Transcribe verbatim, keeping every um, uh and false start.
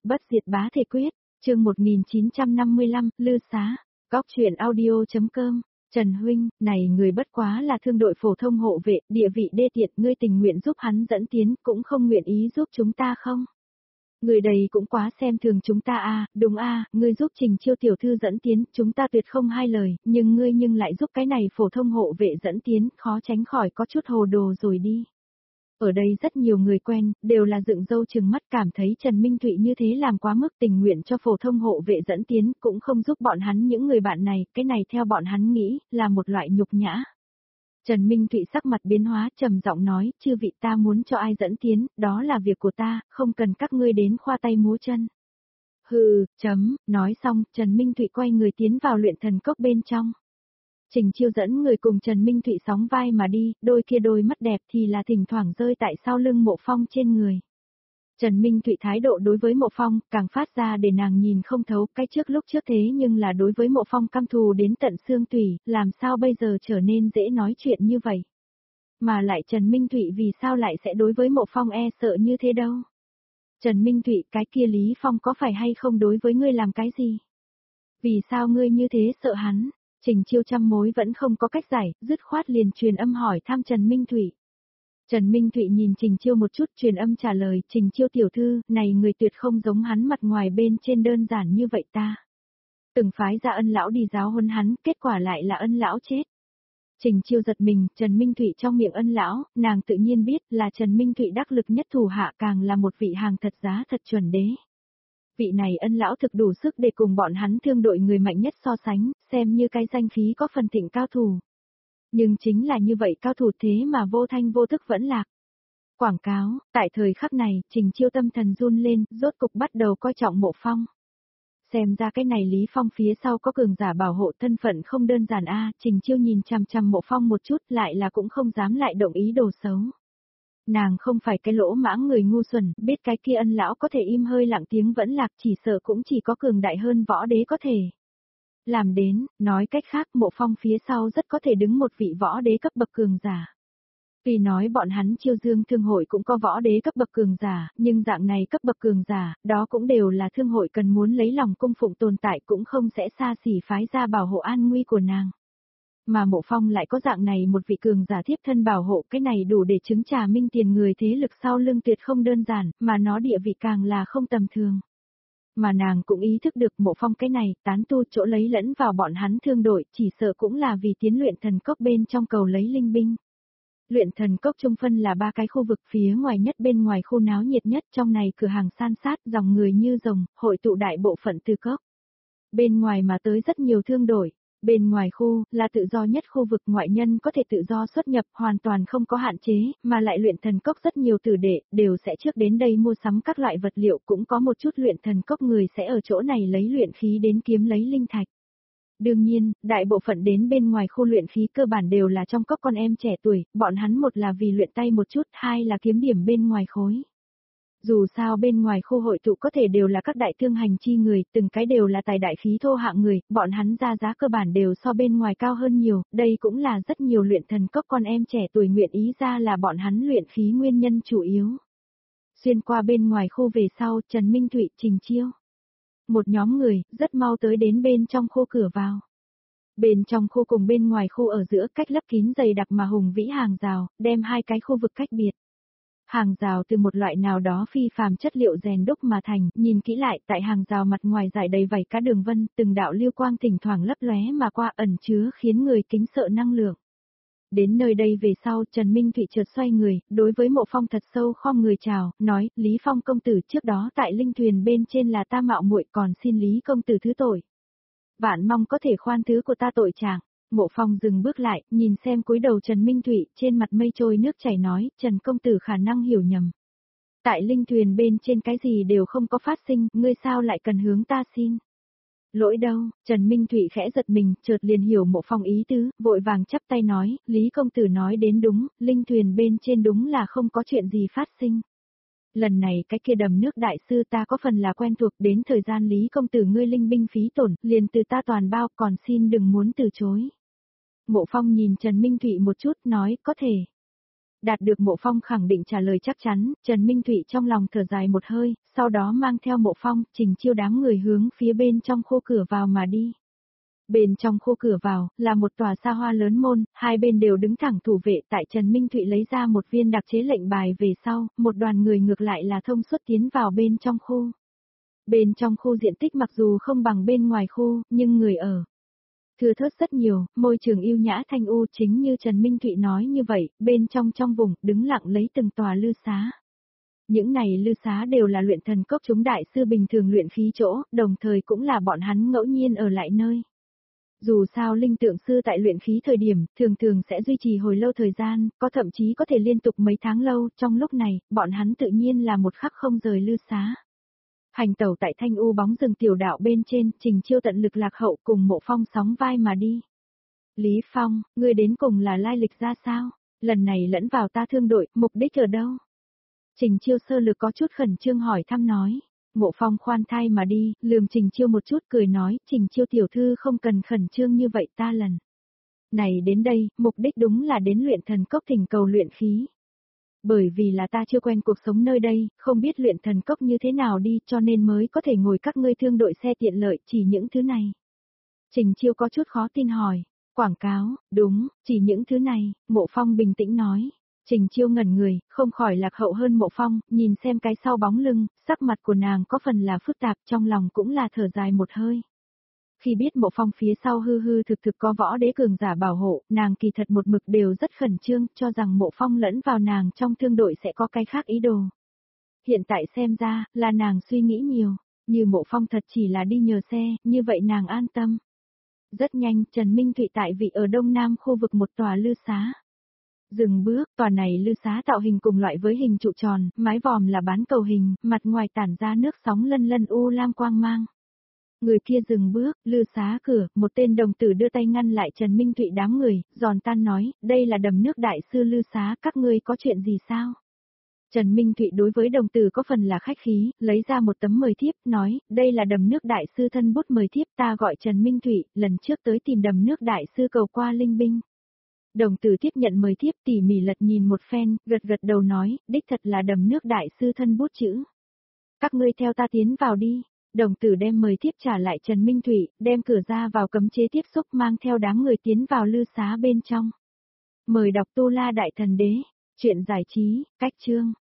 Bất diệt bá thể quyết, chương một nghìn chín trăm năm mươi lăm, Lư Xá, Góc truyện audio.com, Trần Huynh, này người bất quá là thương đội phổ thông hộ vệ, địa vị đê tiện, ngươi tình nguyện giúp hắn dẫn tiến, cũng không nguyện ý giúp chúng ta không? Người đầy cũng quá xem thường chúng ta a, đúng a, ngươi giúp Trình Chiêu tiểu thư dẫn tiến, chúng ta tuyệt không hai lời, nhưng ngươi nhưng lại giúp cái này phổ thông hộ vệ dẫn tiến, khó tránh khỏi có chút hồ đồ rồi đi. Ở đây rất nhiều người quen, đều là dựng râu trừng mắt cảm thấy Trần Minh Thụy như thế làm quá mức, tình nguyện cho phổ thông hộ vệ dẫn tiến, cũng không giúp bọn hắn những người bạn này, cái này theo bọn hắn nghĩ, là một loại nhục nhã. Trần Minh Thụy sắc mặt biến hóa, trầm giọng nói, chư vị, ta muốn cho ai dẫn tiến, đó là việc của ta, không cần các ngươi đến khoa tay múa chân. Hừ, chấm, nói xong, Trần Minh Thụy quay người tiến vào luyện thần cốc bên trong. Trình Chiêu dẫn người cùng Trần Minh Thụy sóng vai mà đi, đôi kia đôi mắt đẹp thì là thỉnh thoảng rơi tại sau lưng Mộ Phong trên người. Trần Minh Thụy thái độ đối với Mộ Phong, càng phát ra để nàng nhìn không thấu, cái trước lúc trước thế nhưng là đối với Mộ Phong căm thù đến tận xương tủy, làm sao bây giờ trở nên dễ nói chuyện như vậy. Mà lại Trần Minh Thụy vì sao lại sẽ đối với Mộ Phong e sợ như thế đâu. Trần Minh Thụy, cái kia Lý Phong có phải hay không đối với ngươi làm cái gì? Vì sao ngươi như thế sợ hắn? Trình Chiêu trăm mối vẫn không có cách giải, dứt khoát liền truyền âm hỏi thăm Trần Minh Thụy. Trần Minh Thụy nhìn Trình Chiêu một chút, truyền âm trả lời, Trình Chiêu tiểu thư, này người tuyệt không giống hắn mặt ngoài bên trên đơn giản như vậy ta. Từng phái ra Ân lão đi giáo huấn hắn, kết quả lại là Ân lão chết. Trình Chiêu giật mình, Trần Minh Thụy trong miệng Ân lão, nàng tự nhiên biết là Trần Minh Thụy đắc lực nhất thủ hạ, càng là một vị hàng thật giá thật chuẩn đế. Vị này Ân lão thực đủ sức để cùng bọn hắn thương đội người mạnh nhất so sánh, xem như cái danh khí có phần thịnh cao thủ. Nhưng chính là như vậy cao thủ thế mà vô thanh vô thức vẫn lạc. Quảng cáo, tại thời khắc này, Trình Chiêu tâm thần run lên, rốt cục bắt đầu coi trọng Mộ Phong. Xem ra cái này Lý Phong phía sau có cường giả bảo hộ, thân phận không đơn giản a. Trình Chiêu nhìn chằm chằm Mộ Phong một chút, lại là cũng không dám lại động ý đồ xấu. Nàng không phải cái lỗ mãng người ngu xuẩn, biết cái kia Ân lão có thể im hơi lặng tiếng vẫn lạc, chỉ sợ cũng chỉ có cường đại hơn võ đế có thể làm đến, nói cách khác Mộ Phong phía sau rất có thể đứng một vị võ đế cấp bậc cường giả. Tuy nói bọn hắn Chiêu Dương thương hội cũng có võ đế cấp bậc cường giả, nhưng dạng này cấp bậc cường giả, đó cũng đều là thương hội cần muốn lấy lòng cung phụng tồn tại, cũng không sẽ xa xỉ phái ra bảo hộ an nguy của nàng. Mà Mộ Phong lại có dạng này một vị cường giả tiếp thân bảo hộ, cái này đủ để chứng trà minh tiền người thế lực sau lưng tuyệt không đơn giản, mà nó địa vị càng là không tầm thường. Mà nàng cũng ý thức được Mộ Phong cái này, tán tu chỗ lấy lẫn vào bọn hắn thương đội, chỉ sợ cũng là vì tiến luyện thần cốc bên trong cầu lấy linh binh. Luyện thần cốc trung phân là ba cái khu vực, phía ngoài nhất bên ngoài khu náo nhiệt nhất, trong này cửa hàng san sát, dòng người như rồng, hội tụ đại bộ phận từ cốc. Bên ngoài mà tới rất nhiều thương đội. Bên ngoài khu, là tự do nhất khu vực, ngoại nhân có thể tự do xuất nhập, hoàn toàn không có hạn chế, mà lại luyện thần cốc rất nhiều tử đệ, đều sẽ trước đến đây mua sắm các loại vật liệu, cũng có một chút luyện thần cốc người sẽ ở chỗ này lấy luyện khí đến kiếm lấy linh thạch. Đương nhiên, đại bộ phận đến bên ngoài khu luyện khí cơ bản đều là trong cốc con em trẻ tuổi, bọn hắn một là vì luyện tay một chút, hai là kiếm điểm bên ngoài khối. Dù sao bên ngoài khu hội tụ có thể đều là các đại thương hành chi người, từng cái đều là tài đại khí thô hạng người, bọn hắn ra giá cơ bản đều so bên ngoài cao hơn nhiều, đây cũng là rất nhiều luyện thần cốc con em trẻ tuổi nguyện ý ra là bọn hắn luyện khí nguyên nhân chủ yếu. Xuyên qua bên ngoài khu về sau, Trần Minh Thụy, Trình Chiêu. Một nhóm người, rất mau tới đến bên trong khu cửa vào. Bên trong khu cùng bên ngoài khu ở giữa cách lấp kín dày đặc mà hùng vĩ hàng rào, đem hai cái khu vực cách biệt. Hàng rào từ một loại nào đó phi phàm chất liệu rèn đúc mà thành, nhìn kỹ lại tại hàng rào mặt ngoài dải đầy vảy cá đường vân, từng đạo lưu quang thỉnh thoảng lấp lóe mà qua ẩn chứa khiến người kính sợ năng lượng. Đến nơi đây về sau, Trần Minh Thụy chợt xoay người, đối với Mộ Phong thật sâu khom người chào, nói, Lý Phong công tử trước đó tại linh thuyền bên trên là ta mạo muội, còn xin Lý công tử thứ tội. Vạn mong có thể khoan thứ của ta tội trạng. Mộ Phong dừng bước lại, nhìn xem cúi đầu Trần Minh Thụy, trên mặt mây trôi nước chảy nói, Trần công tử khả năng hiểu nhầm. Tại linh thuyền bên trên cái gì đều không có phát sinh, ngươi sao lại cần hướng ta xin? Lỗi đâu? Trần Minh Thụy khẽ giật mình, chợt liền hiểu Mộ Phong ý tứ, vội vàng chắp tay nói, Lý công tử nói đến đúng, linh thuyền bên trên đúng là không có chuyện gì phát sinh. Lần này cái kia đầm nước đại sư ta có phần là quen thuộc, đến thời gian Lý công tử ngươi linh binh phí tổn, liền từ ta toàn bao, còn xin đừng muốn từ chối. Mộ Phong nhìn Trần Minh Thụy một chút, nói, có thể. Đạt được Mộ Phong khẳng định trả lời chắc chắn, Trần Minh Thụy trong lòng thở dài một hơi, sau đó mang theo Mộ Phong, Trình Chiêu đám người hướng phía bên trong khu cửa vào mà đi. Bên trong khu cửa vào, là một tòa xa hoa lớn môn, hai bên đều đứng thẳng thủ vệ, tại Trần Minh Thụy lấy ra một viên đặc chế lệnh bài về sau, một đoàn người ngược lại là thông suốt tiến vào bên trong khu. Bên trong khu diện tích mặc dù không bằng bên ngoài khu, nhưng người ở thưa thớt rất nhiều, môi trường yêu nhã thanh u, chính như Trần Minh Thụy nói như vậy, bên trong trong vùng, đứng lặng lấy từng tòa lư xá. Những này lư xá đều là luyện thần cốc chúng đại sư bình thường luyện khí chỗ, đồng thời cũng là bọn hắn ngẫu nhiên ở lại nơi. Dù sao linh tượng sư tại luyện khí thời điểm, thường thường sẽ duy trì hồi lâu thời gian, có thậm chí có thể liên tục mấy tháng lâu, trong lúc này, bọn hắn tự nhiên là một khắc không rời lư xá. Hành tẩu tại thanh u bóng rừng tiểu đạo bên trên, Trình Chiêu tận lực lạc hậu cùng Mộ Phong sóng vai mà đi. Lý Phong, ngươi đến cùng là lai lịch ra sao? Lần này lẫn vào ta thương đội, mục đích ở đâu? Trình Chiêu sơ lược có chút khẩn trương hỏi thăm nói. Mộ Phong khoan thai mà đi, lườm Trình Chiêu một chút cười nói, Trình Chiêu tiểu thư không cần khẩn trương như vậy ta lần này đến đây, mục đích đúng là đến luyện thần cốc thỉnh cầu luyện khí. Bởi vì là ta chưa quen cuộc sống nơi đây, không biết luyện thần cốc như thế nào đi cho nên mới có thể ngồi các ngươi thương đội xe tiện lợi chỉ những thứ này. Trình Chiêu có chút khó tin hỏi, quảng cáo, đúng, chỉ những thứ này, Mộ Phong bình tĩnh nói. Trình Chiêu ngẩn người, không khỏi lạc hậu hơn Mộ Phong, nhìn xem cái sau bóng lưng, sắc mặt của nàng có phần là phức tạp, trong lòng cũng là thở dài một hơi. Khi biết Mộ Phong phía sau hư hư thực thực có võ đế cường giả bảo hộ, nàng kỳ thật một mực đều rất khẩn trương, cho rằng Mộ Phong lẫn vào nàng trong thương đội sẽ có cái khác ý đồ. Hiện tại xem ra, là nàng suy nghĩ nhiều, như Mộ Phong thật chỉ là đi nhờ xe, như vậy nàng an tâm. Rất nhanh, Trần Minh Thụy tại vị ở đông nam khu vực một tòa lư xá. Dừng bước, tòa này lư xá tạo hình cùng loại với hình trụ tròn, mái vòm là bán cầu hình, mặt ngoài tản ra nước sóng lân lân u lam quang mang. Người kia dừng bước, lư xá cửa, một tên đồng tử đưa tay ngăn lại Trần Minh Thụy đám người, giòn tan nói, đây là đầm nước đại sư lư xá, các ngươi có chuyện gì sao? Trần Minh Thụy đối với đồng tử có phần là khách khí, lấy ra một tấm mời thiếp, nói, đây là đầm nước đại sư thân bút mời thiếp, ta gọi Trần Minh Thụy, lần trước tới tìm đầm nước đại sư cầu qua linh binh. Đồng tử tiếp nhận mời thiếp tỉ mỉ lật nhìn một phen, gật gật đầu nói, đích thật là đầm nước đại sư thân bút chữ. Các ngươi theo ta tiến vào đi. Đồng tử đem mời thiếp trả lại Trần Minh Thụy, đem cửa ra vào cấm chế tiếp xúc mang theo đám người tiến vào lư xá bên trong. Mời đọc Tu La Đại Thần Đế, chuyện giải trí, cách chương.